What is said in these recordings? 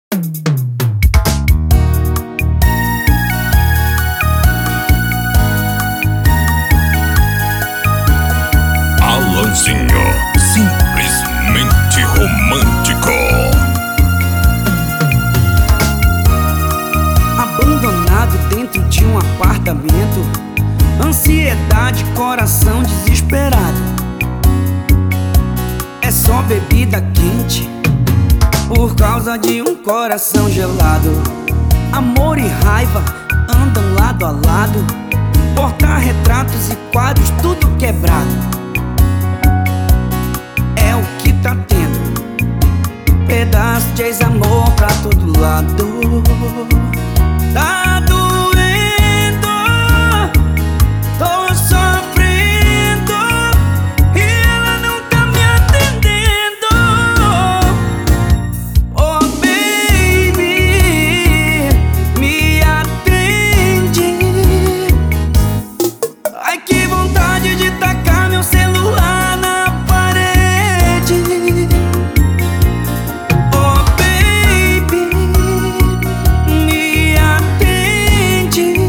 Alanzinho, simplesmente romântico. Abandonado dentro de um apartamento, ansiedade, coração desesperado. É só bebida quente por causa de um coração gelado. Amor e raiva andam lado a lado, porta-retratos e quadros tudo quebrado. É o que tá tendo, pedaço de ex-amor pra todo lado. Tá doendo, tô sofrendo e ela não tá me atendendo. Oh baby, me atende. Ai que vontade de tacar meu celular na parede. Oh baby, me atende.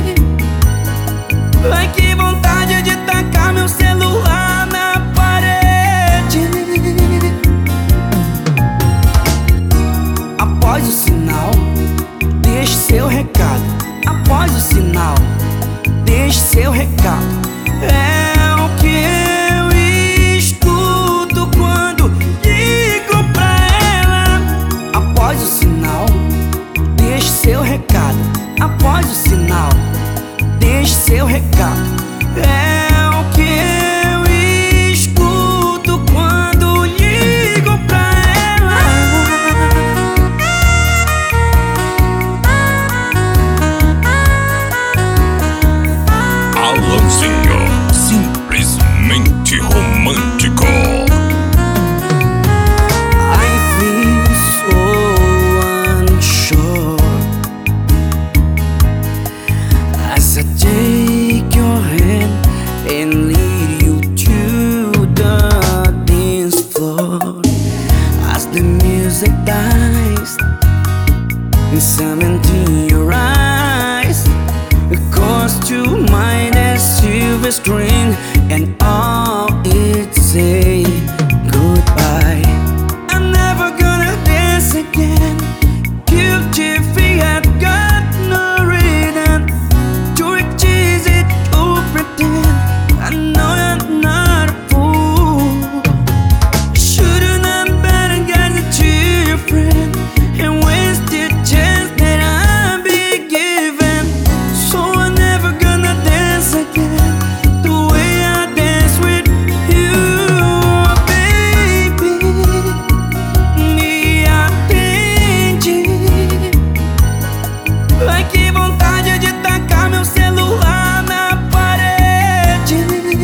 Ai que vontade de tacar meu celular na parede. Após o sinal, deixe seu recado. Após o sinal, deixe seu recado. É o que eu escuto quando ligo pra ela. Após o sinal, deixe seu recado. Após o sinal, deixe seu recado. É o que eu escuto quando ligo pra ela. Alanzinho, simplesmente romântico. I feel so unsure as I take your hand and lead you to the dance floor. As the music dies and something to your eyes, it calls to mind a silver screen, and all it say goodbye. I'm never gonna dance again. Guilty feet had got no reason to accuse it, to pretend. I know I'm not a fool. Shouldn't have been guided to your friend and wasted chance that I've been given. So I'm never gonna dance again the way I dance with you, baby. Me atende. Ai que vontade de tacar meu celular na parede.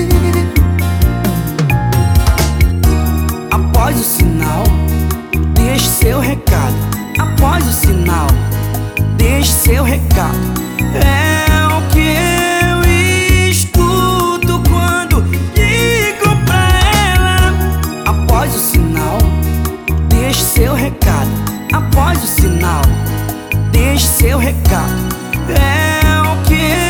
Após o sinal, deixe seu recado. Após o sinal, deixe seu recado. É o que eu escuto quando ligo pra ela. Após o sinal, deixe seu recado. Após o sinal, deixe seu recado. É o que